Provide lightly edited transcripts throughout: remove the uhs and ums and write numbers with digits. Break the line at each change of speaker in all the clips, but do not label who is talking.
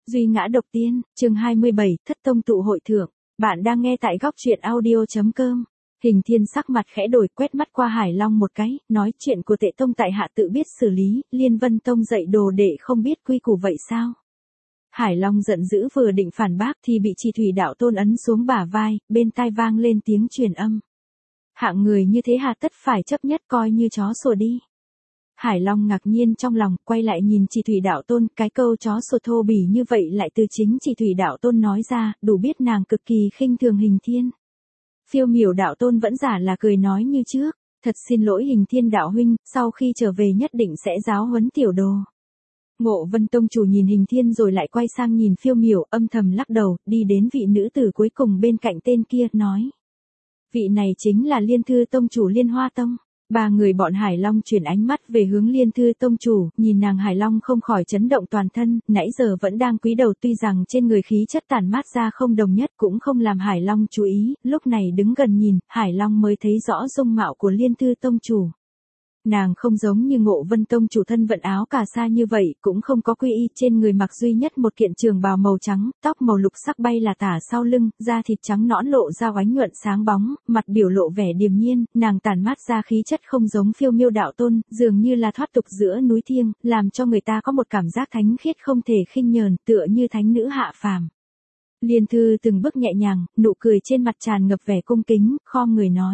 Duy ngã độc tiên, chương 27, thất tông tụ hội thượng. Bạn đang nghe tại góc truyện audio.com. Hình Thiên sắc mặt khẽ đổi, quét mắt qua Hải Long một cái, nói chuyện của Tệ tông tại hạ tự biết xử lý, Liên Vân tông dạy đồ đệ không biết quy củ vậy sao? Hải Long giận dữ vừa định phản bác thì bị Chỉ Thủy đạo tôn ấn xuống bả vai, bên tai vang lên tiếng truyền âm. Hạng người như thế hà tất phải chấp nhất, coi như chó sủa đi. Hải Long ngạc nhiên trong lòng, quay lại nhìn Chỉ Thủy đạo tôn, cái câu chó sủa thô bỉ như vậy lại từ chính Chỉ Thủy đạo tôn nói ra, đủ biết nàng cực kỳ khinh thường Hình Thiên. Phiêu Miểu đạo tôn vẫn giả là cười nói như trước, thật xin lỗi Hình Thiên đạo huynh, sau khi trở về nhất định sẽ giáo huấn tiểu đồ. Ngộ Vân tông chủ nhìn Hình Thiên rồi lại quay sang nhìn Phiêu Miểu, âm thầm lắc đầu, đi đến vị nữ tử cuối cùng bên cạnh tên kia, nói. Vị này chính là Liên Thư tông chủ Liên Hoa tông. Ba người bọn Hải Long chuyển ánh mắt về hướng Liên Thư tông chủ, nhìn nàng Hải Long không khỏi chấn động toàn thân, nãy giờ vẫn đang cúi đầu, tuy rằng trên người khí chất tản mát ra không đồng nhất cũng không làm Hải Long chú ý, lúc này đứng gần nhìn, Hải Long mới thấy rõ dung mạo của Liên Thư tông chủ. Nàng không giống như Ngộ Vân tông chủ thân vận áo cà sa như vậy, cũng không có quy y, trên người mặc duy nhất một kiện trường bào màu trắng, tóc màu lục sắc bay là tả sau lưng, da thịt trắng nõn lộ ra oánh nhuận sáng bóng, mặt biểu lộ vẻ điềm nhiên, nàng tản mát ra khí chất không giống Phiêu Miêu đạo tôn, dường như là thoát tục giữa núi thiêng, làm cho người ta có một cảm giác thánh khiết không thể khinh nhờn, tựa như thánh nữ hạ phàm. Liên Thư từng bước nhẹ nhàng, nụ cười trên mặt tràn ngập vẻ cung kính, khom người nói: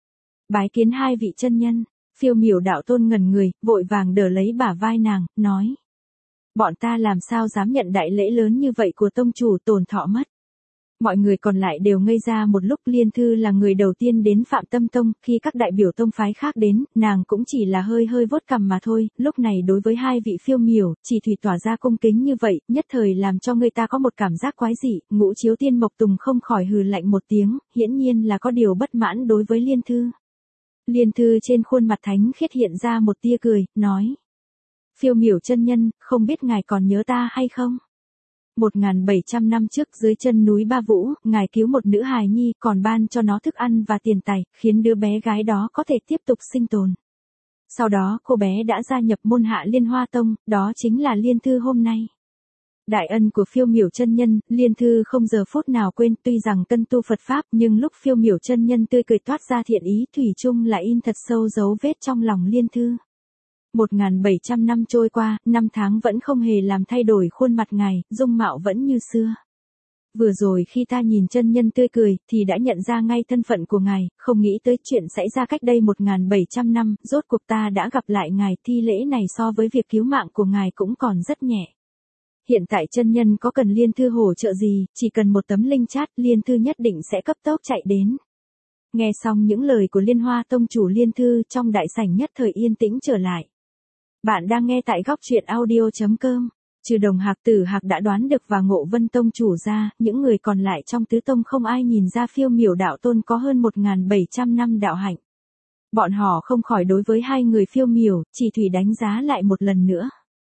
Bái kiến hai vị chân nhân. Phiêu Miểu đạo tôn ngẩn người, vội vàng đỡ lấy bả vai nàng, nói. Bọn ta làm sao dám nhận đại lễ lớn như vậy của tông chủ, tổn thọ mất. Mọi người còn lại đều ngây ra một lúc. Liên Thư là người đầu tiên đến Phạm Tâm tông, khi các đại biểu tông phái khác đến, nàng cũng chỉ là hơi vuốt cằm mà thôi, lúc này đối với hai vị Phiêu Miểu, Chỉ Thủy tỏa ra cung kính như vậy, nhất thời làm cho người ta có một cảm giác quái dị. Ngũ Chiếu Tiên Mộc Tùng không khỏi hừ lạnh một tiếng, hiển nhiên là có điều bất mãn đối với Liên Thư. Liên Thư trên khuôn mặt thánh khiết hiện ra một tia cười, nói. Phiêu Miểu chân nhân, không biết ngài còn nhớ ta hay không? 1700 năm trước dưới chân núi Ba Vũ, ngài cứu một nữ hài nhi, còn ban cho nó thức ăn và tiền tài, khiến đứa bé gái đó có thể tiếp tục sinh tồn. Sau đó cô bé đã gia nhập môn hạ Liên Hoa tông, đó chính là Liên Thư hôm nay. Đại ân của Phiêu Miểu chân nhân, Liên Thư không giờ phút nào quên, tuy rằng cân tu Phật Pháp nhưng lúc Phiêu Miểu chân nhân tươi cười toát ra thiện ý, thủy chung là in thật sâu dấu vết trong lòng Liên Thư. 1700 năm trôi qua, năm tháng vẫn không hề làm thay đổi khuôn mặt ngài, dung mạo vẫn như xưa. Vừa rồi khi ta nhìn chân nhân tươi cười, thì đã nhận ra ngay thân phận của ngài, không nghĩ tới chuyện xảy ra cách đây 1700 năm, rốt cuộc ta đã gặp lại ngài, thi lễ này so với việc cứu mạng của ngài cũng còn rất nhẹ. Hiện tại chân nhân có cần Liên Thư hỗ trợ gì, chỉ cần một tấm linh chat, Liên Thư nhất định sẽ cấp tốc chạy đến. Nghe xong những lời của Liên Hoa tông chủ, Liên Thư trong đại sảnh nhất thời yên tĩnh trở lại. Bạn đang nghe tại góc truyện audio.com. Trừ Đồng Hạc, Tử Hạc đã đoán được và Ngộ Vân tông chủ ra, những người còn lại trong tứ tông không ai nhìn ra Phiêu Miểu đạo tôn có hơn 1700 năm đạo hạnh. Bọn họ không khỏi đối với hai người Phiêu Miểu, Chỉ Thủy đánh giá lại một lần nữa.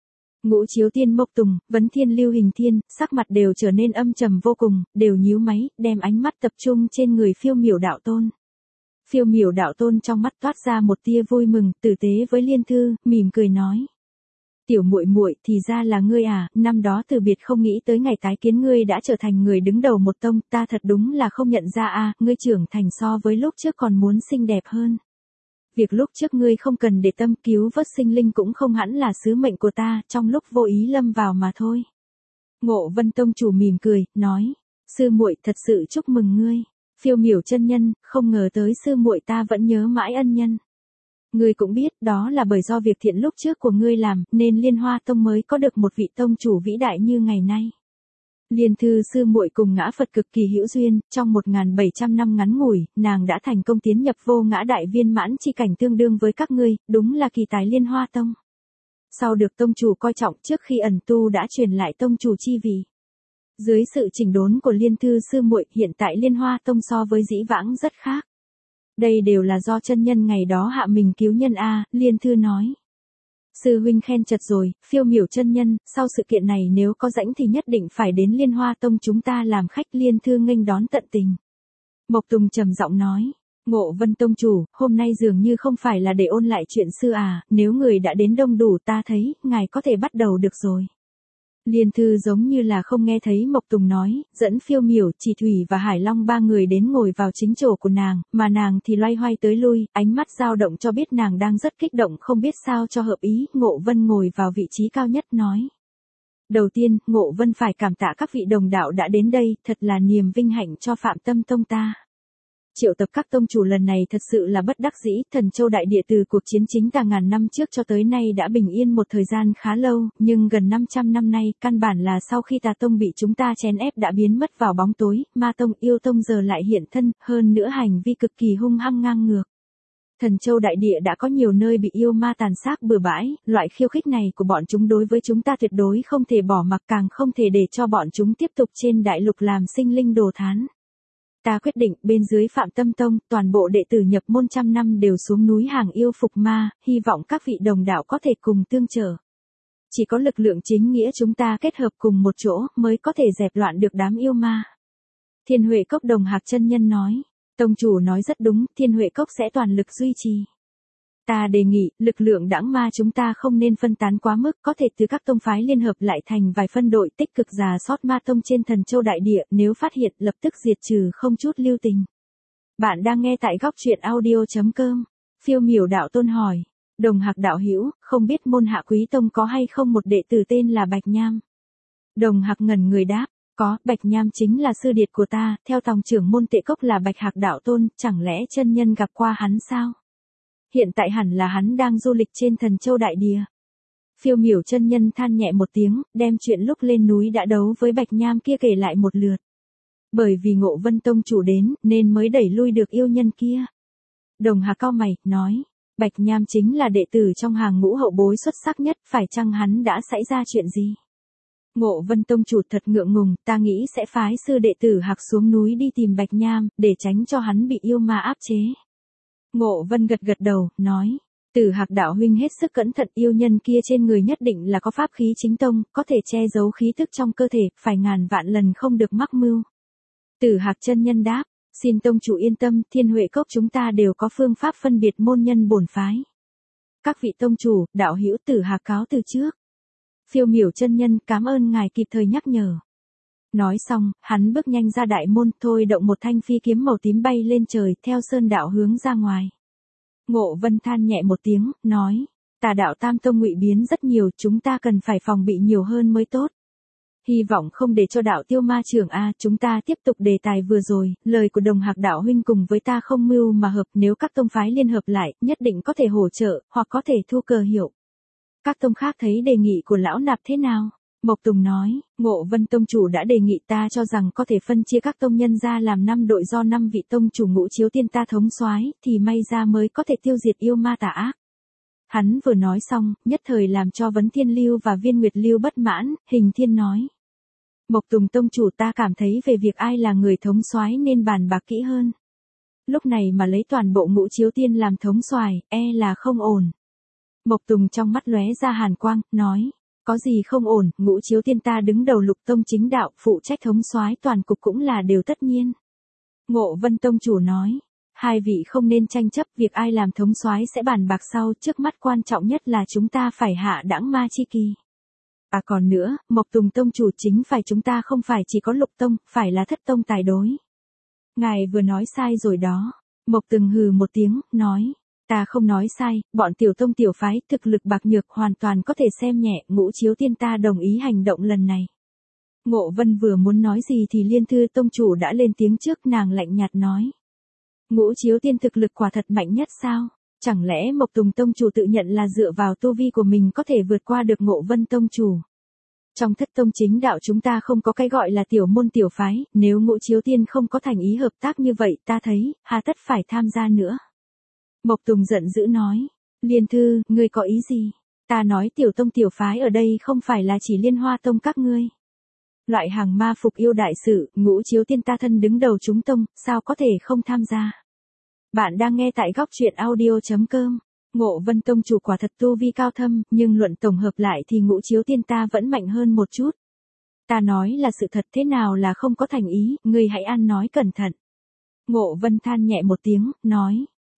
Ngũ Chiếu Tiên Mộc Tùng, Vấn Thiên Lưu Hình Thiên, sắc mặt đều trở nên âm trầm vô cùng, đều nhíu máy, đem ánh mắt tập trung trên người Phiêu Miểu đạo tôn. Phiêu Miểu đạo tôn trong mắt toát ra một tia vui mừng, tử tế với Liên Thư, mỉm cười nói. Tiểu muội muội, thì ra là ngươi à, năm đó từ biệt không nghĩ tới ngày tái kiến ngươi đã trở thành người đứng đầu một tông, ta thật đúng là không nhận ra a, ngươi trưởng thành so với lúc trước còn muốn xinh đẹp hơn. Việc lúc trước ngươi không cần để tâm, cứu vớt sinh linh cũng không hẳn là sứ mệnh của ta, trong lúc vô ý lâm vào mà thôi. Ngộ Vân tông chủ mỉm cười, nói, sư muội thật sự chúc mừng ngươi. Phiêu Miểu chân nhân, không ngờ tới sư muội ta vẫn nhớ mãi ân nhân. Ngươi cũng biết, đó là bởi do việc thiện lúc trước của ngươi làm, nên Liên Hoa tông mới có được một vị tông chủ vĩ đại như ngày nay. Liên Thư sư muội cùng Ngã Phật cực kỳ hữu duyên, trong 1700 năm ngắn ngủi, nàng đã thành công tiến nhập vô ngã đại viên mãn chi cảnh tương đương với các ngươi, đúng là kỳ tài Liên Hoa tông. Sau được tông chủ coi trọng, trước khi ẩn tu đã truyền lại tông chủ chi vị. Dưới sự chỉnh đốn của Liên Thư sư muội, hiện tại Liên Hoa tông so với dĩ vãng rất khác. Đây đều là do chân nhân ngày đó hạ mình cứu nhân a, Liên Thư nói. Sư huynh khen chật rồi, Phiêu Miểu chân nhân, sau sự kiện này nếu có rảnh thì nhất định phải đến Liên Hoa tông chúng ta làm khách. Liên Thư nghênh đón tận tình. Mộc Tùng trầm giọng nói. Ngộ Vân tông chủ, hôm nay dường như không phải là để ôn lại chuyện xưa à, nếu người đã đến đông đủ ta thấy, ngài có thể bắt đầu được rồi. Liên Thư giống như là không nghe thấy Mộc Tùng nói, dẫn Phiêu Miểu, Chỉ Thủy và Hải Long ba người đến ngồi vào chính chỗ của nàng, mà nàng thì loay hoay tới lui, ánh mắt dao động cho biết nàng đang rất kích động không biết sao cho hợp ý. Ngộ Vân ngồi vào vị trí cao nhất nói. Đầu tiên, Ngộ Vân phải cảm tạ các vị đồng đạo đã đến đây, thật là niềm vinh hạnh cho Phạm Tâm Tông ta. Triệu tập các tông chủ lần này thật sự là bất đắc dĩ, Thần Châu đại địa từ cuộc chiến chính cả ngàn năm trước cho tới nay đã bình yên một thời gian khá lâu, nhưng gần 500 năm nay, căn bản là sau khi Tà Tông bị chúng ta chèn ép đã biến mất vào bóng tối, Ma Tông, Yêu Tông giờ lại hiện thân, hơn nữa hành vi cực kỳ hung hăng ngang ngược. Thần Châu đại địa đã có nhiều nơi bị yêu ma tàn sát bừa bãi, loại khiêu khích này của bọn chúng đối với chúng ta tuyệt đối không thể bỏ mặc, càng không thể để cho bọn chúng tiếp tục trên đại lục làm sinh linh đồ thán. Ta quyết định bên dưới Phạm Tâm Tông, toàn bộ đệ tử nhập môn trăm năm đều xuống núi hàng yêu phục ma, hy vọng các vị đồng đạo có thể cùng tương trợ. Chỉ có lực lượng chính nghĩa chúng ta kết hợp cùng một chỗ mới có thể dẹp loạn được đám yêu ma. Thiên Huệ Cốc Đồng Hạc chân nhân nói, tông chủ nói rất đúng, Thiên Huệ Cốc sẽ toàn lực duy trì. Ta đề nghị, lực lượng đãng ma chúng ta không nên phân tán quá mức, có thể từ các tông phái liên hợp lại thành vài phân đội tích cực rà soát ma tông trên Thần Châu đại địa, nếu phát hiện lập tức diệt trừ không chút lưu tình. Bạn đang nghe tại góc truyện audio.com. Phiêu Miểu đạo tôn hỏi, Đồng Hạc đạo hữu, không biết môn Hạ Quý Tông có hay không một đệ tử tên là Bạch Nham? Đồng Hạc ngẩn người đáp, có, Bạch Nham chính là sư điệt của ta, theo tòng trưởng môn Tệ Cốc là Bạch Hạc đạo tôn, chẳng lẽ chân nhân gặp qua hắn sao? Hiện tại hẳn là hắn đang du lịch trên Thần Châu đại địa. Phiêu Miểu chân nhân than nhẹ một tiếng, đem chuyện lúc lên núi đã đấu với Bạch Nham kia kể lại một lượt. Bởi vì Ngộ Vân tông chủ đến, nên mới đẩy lui được yêu nhân kia. Đồng Hạc cau mày, nói, Bạch Nham chính là đệ tử trong hàng ngũ hậu bối xuất sắc nhất, phải chăng hắn đã xảy ra chuyện gì? Ngộ Vân tông chủ thật ngượng ngùng, ta nghĩ sẽ phái sư đệ tử Hạc xuống núi đi tìm Bạch Nham, để tránh cho hắn bị yêu ma áp chế. Ngộ Vân gật gật đầu, nói, Tử Hạc đạo huynh hết sức cẩn thận, yêu nhân kia trên người nhất định là có pháp khí chính tông, có thể che giấu khí tức trong cơ thể, phải ngàn vạn lần không được mắc mưu. Tử Hạc chân nhân đáp, xin tông chủ yên tâm, Thiên Huệ Cốc chúng ta đều có phương pháp phân biệt môn nhân bổn phái. Các vị tông chủ, đạo hữu Tử Hạc cáo từ trước. Phiêu Miểu chân nhân cảm ơn ngài kịp thời nhắc nhở. Nói xong, hắn bước nhanh ra đại môn, thôi động một thanh phi kiếm màu tím bay lên trời, theo sơn đạo hướng ra ngoài. Ngộ Vân than nhẹ một tiếng, nói, Tà đạo Tam Tông ngụy biến rất nhiều, chúng ta cần phải phòng bị nhiều hơn mới tốt. Hy vọng không để cho đạo Tiêu Ma trưởng chúng ta tiếp tục đề tài vừa rồi, lời của Đồng Hạc đạo huynh cùng với ta không mưu mà hợp, nếu các tông phái liên hợp lại, nhất định có thể hỗ trợ, hoặc có thể thu cờ hiệu. Các tông khác thấy đề nghị của lão nạp thế nào? Mộc Tùng nói, Ngộ Vân tông chủ đã đề nghị, ta cho rằng có thể phân chia các tông nhân ra làm 5 đội do 5 vị tông chủ Ngũ Chiếu Tiên ta thống soái, thì may ra mới có thể tiêu diệt yêu ma tà ác. Hắn vừa nói xong, nhất thời làm cho Vấn Thiên Lưu và Viên Nguyệt Lưu bất mãn, Hình Thiên nói. Mộc Tùng tông chủ, ta cảm thấy về việc ai là người thống soái nên bàn bạc kỹ hơn. Lúc này mà lấy toàn bộ Ngũ Chiếu Tiên làm thống soái, là không ổn. Mộc Tùng trong mắt lóe ra hàn quang, nói. Có gì không ổn, Ngũ Chiếu Tiên ta đứng đầu Lục Tông chính đạo, phụ trách thống soái toàn cục cũng là điều tất nhiên. Ngộ Vân tông chủ nói, hai vị không nên tranh chấp, việc ai làm thống soái sẽ bàn bạc sau, trước mắt quan trọng nhất là chúng ta phải hạ đãng ma chi kỳ. Còn nữa, Mộc Tùng tông chủ, chính phải chúng ta không phải chỉ có Lục Tông, phải là Thất Tông tài đối. Ngài vừa nói sai rồi đó. Mộc Tùng hừ một tiếng, nói. Ta không nói sai, bọn tiểu tông tiểu phái thực lực bạc nhược hoàn toàn có thể xem nhẹ, Ngũ Chiếu Tiên ta đồng ý hành động lần này. Ngộ Vân vừa muốn nói gì thì Liên Thư tông chủ đã lên tiếng trước, nàng lạnh nhạt nói. Ngũ Chiếu Tiên thực lực quả thật mạnh nhất sao? Chẳng lẽ Mộc Tùng tông chủ tự nhận là dựa vào tu vi của mình có thể vượt qua được Ngộ Vân tông chủ? Trong Thất Tông chính đạo chúng ta không có cái gọi là tiểu môn tiểu phái, nếu Ngũ Chiếu Tiên không có thành ý hợp tác như vậy, ta thấy, hà tất phải tham gia nữa. Mộc Tùng giận dữ nói, Liên Thư, ngươi có ý gì? Ta nói tiểu tông tiểu phái ở đây không phải là chỉ Liên Hoa tông các ngươi. Loại hàng ma phục yêu đại sự, Ngũ Chiếu Tiên ta thân đứng đầu chúng tông, sao có thể không tham gia? Bạn đang nghe tại góc truyện audio.com. Ngộ Vân tông chủ quả thật tu vi cao thâm, nhưng luận tổng hợp lại thì Ngũ Chiếu Tiên ta vẫn mạnh hơn một chút. Ta nói là sự thật, thế nào là không có thành ý, ngươi hãy ăn nói cẩn thận. Ngộ Vân than nhẹ một tiếng, nói.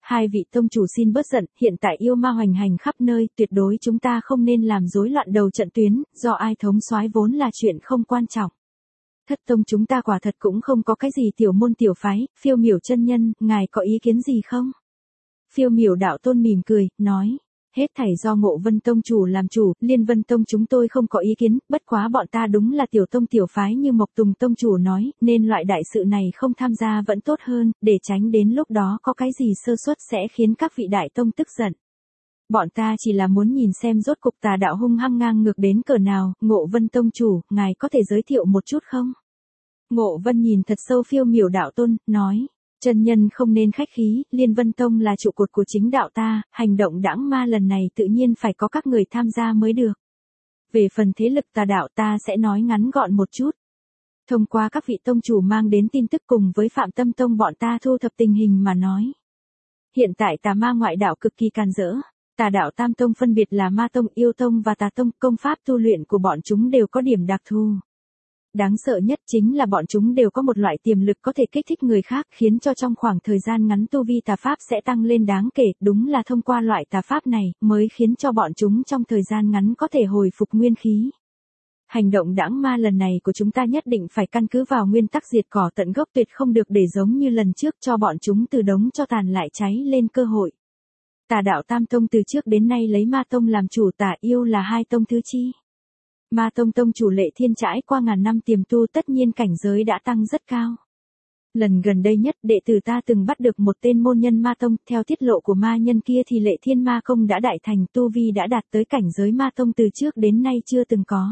Hai vị tông chủ xin bớt giận, hiện tại yêu ma hoành hành khắp nơi, tuyệt đối chúng ta không nên làm rối loạn đầu trận tuyến, do ai thống soái vốn là chuyện không quan trọng. Thất tông chúng ta quả thật cũng không có cái gì tiểu môn tiểu phái, Phiêu Miểu chân nhân, ngài có ý kiến gì không? Phiêu Miểu đạo tôn mỉm cười, nói. Hết thảy do Ngộ Vân tông chủ làm chủ, Liên Vân tông chúng tôi không có ý kiến, bất quá bọn ta đúng là tiểu tông tiểu phái như Mộc Tùng tông chủ nói, nên loại đại sự này không tham gia vẫn tốt hơn, để tránh đến lúc đó có cái gì sơ suất sẽ khiến các vị đại tông tức giận. Bọn ta chỉ là muốn nhìn xem rốt cục tà đạo hung hăng ngang ngược đến cỡ nào, Ngộ Vân tông chủ, ngài có thể giới thiệu một chút không? Ngộ Vân nhìn thật sâu Phiêu Miểu đạo tôn, nói. Chân nhân không nên khách khí, Liên Vân Tông là trụ cột của chính đạo ta, hành động đãng ma lần này tự nhiên phải có các người tham gia mới được. Về phần thế lực tà đạo ta sẽ nói ngắn gọn một chút. Thông qua các vị tông chủ mang đến tin tức cùng với Phạm Tâm Tông bọn ta thu thập tình hình mà nói. Hiện tại tà ma ngoại đạo cực kỳ can dỡ. Tà đạo Tam Tông phân biệt là Ma Tông, Yêu Tông và Tà Tông, công pháp tu luyện của bọn chúng đều có điểm đặc thù. Đáng sợ nhất chính là bọn chúng đều có một loại tiềm lực có thể kích thích người khác, khiến cho trong khoảng thời gian ngắn tu vi tà pháp sẽ tăng lên đáng kể, đúng là thông qua loại tà pháp này, mới khiến cho bọn chúng trong thời gian ngắn có thể hồi phục nguyên khí. Hành động đãng ma lần này của chúng ta nhất định phải căn cứ vào nguyên tắc diệt cỏ tận gốc, tuyệt không được để giống như lần trước cho bọn chúng từ đống cho tàn lại cháy lên cơ hội. Tà đạo Tam Tông từ trước đến nay lấy Ma Tông làm chủ, Tà Yêu là hai tông thứ chi. Ma Tông tông chủ Lệ Thiên trải qua ngàn năm tiềm tu tất nhiên cảnh giới đã tăng rất cao. Lần gần đây nhất đệ tử ta từng bắt được một tên môn nhân Ma Tông, theo tiết lộ của ma nhân kia thì Lệ Thiên ma công đã đại thành, tu vi đã đạt tới cảnh giới Ma Tông từ trước đến nay chưa từng có.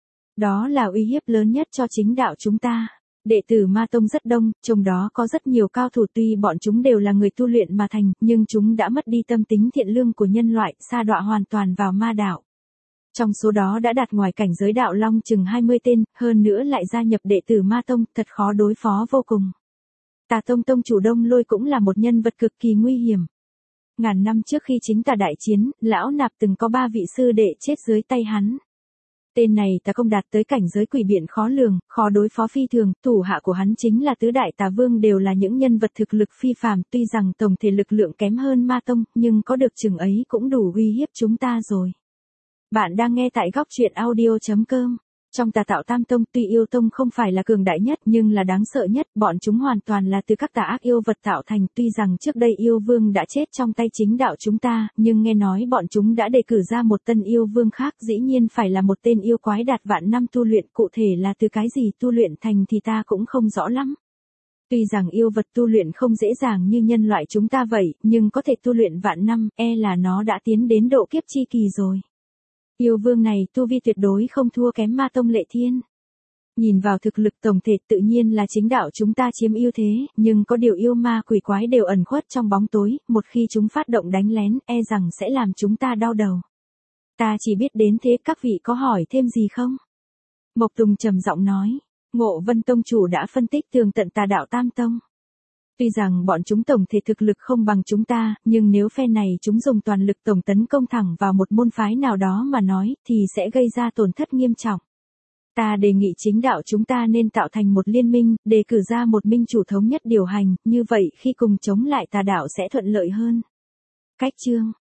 Đó là uy hiếp lớn nhất cho chính đạo chúng ta. Đệ tử Ma Tông rất đông, trong đó có rất nhiều cao thủ, tuy bọn chúng đều là người tu luyện mà thành, nhưng chúng đã mất đi tâm tính thiện lương của nhân loại, sa đọa hoàn toàn vào ma đạo. Trong số đó đã đạt ngoài cảnh giới đạo long chừng 20 tên, hơn nữa lại gia nhập đệ tử Ma Tông, thật khó đối phó vô cùng. Tà Tông tông chủ Đông Lôi cũng là một nhân vật cực kỳ nguy hiểm. Ngàn năm trước khi chính tà đại chiến, lão nạp từng có 3 vị sư đệ chết dưới tay hắn. Tên này tà công đạt tới cảnh giới quỷ biện khó lường, khó đối phó phi thường, thủ hạ của hắn chính là tứ đại tà vương, đều là những nhân vật thực lực phi phàm, tuy rằng tổng thể lực lượng kém hơn Ma Tông, nhưng có được chừng ấy cũng đủ uy hiếp chúng ta rồi. Bạn đang nghe tại góc truyện audio.com. Trong tà đạo Tam Tông, tuy Yêu Tông không phải là cường đại nhất nhưng là đáng sợ nhất, bọn chúng hoàn toàn là từ các tà ác yêu vật tạo thành, tuy rằng trước đây yêu vương đã chết trong tay chính đạo chúng ta, nhưng nghe nói bọn chúng đã đề cử ra một tân yêu vương khác, dĩ nhiên phải là một tên yêu quái đạt vạn năm tu luyện, cụ thể là từ cái gì tu luyện thành thì ta cũng không rõ lắm. Tuy rằng yêu vật tu luyện không dễ dàng như nhân loại chúng ta vậy, nhưng có thể tu luyện vạn năm, là nó đã tiến đến độ kiếp chi kỳ rồi. Yêu vương này tu vi tuyệt đối không thua kém Ma Tông Lệ Thiên. Nhìn vào thực lực tổng thể tự nhiên là chính đạo chúng ta chiếm ưu thế, nhưng có điều yêu ma quỷ quái đều ẩn khuất trong bóng tối, một khi chúng phát động đánh lén, rằng sẽ làm chúng ta đau đầu. Ta chỉ biết đến thế, các vị có hỏi thêm gì không? Mộc Tùng trầm giọng nói, Ngộ Vân tông chủ đã phân tích tường tận tà đạo Tam Tông. Tuy rằng bọn chúng tổng thể thực lực không bằng chúng ta, nhưng nếu phe này chúng dùng toàn lực tổng tấn công thẳng vào một môn phái nào đó mà nói, thì sẽ gây ra tổn thất nghiêm trọng. Ta đề nghị chính đạo chúng ta nên tạo thành một liên minh, đề cử ra một minh chủ thống nhất điều hành, như vậy khi cùng chống lại tà đạo sẽ thuận lợi hơn. Cách chương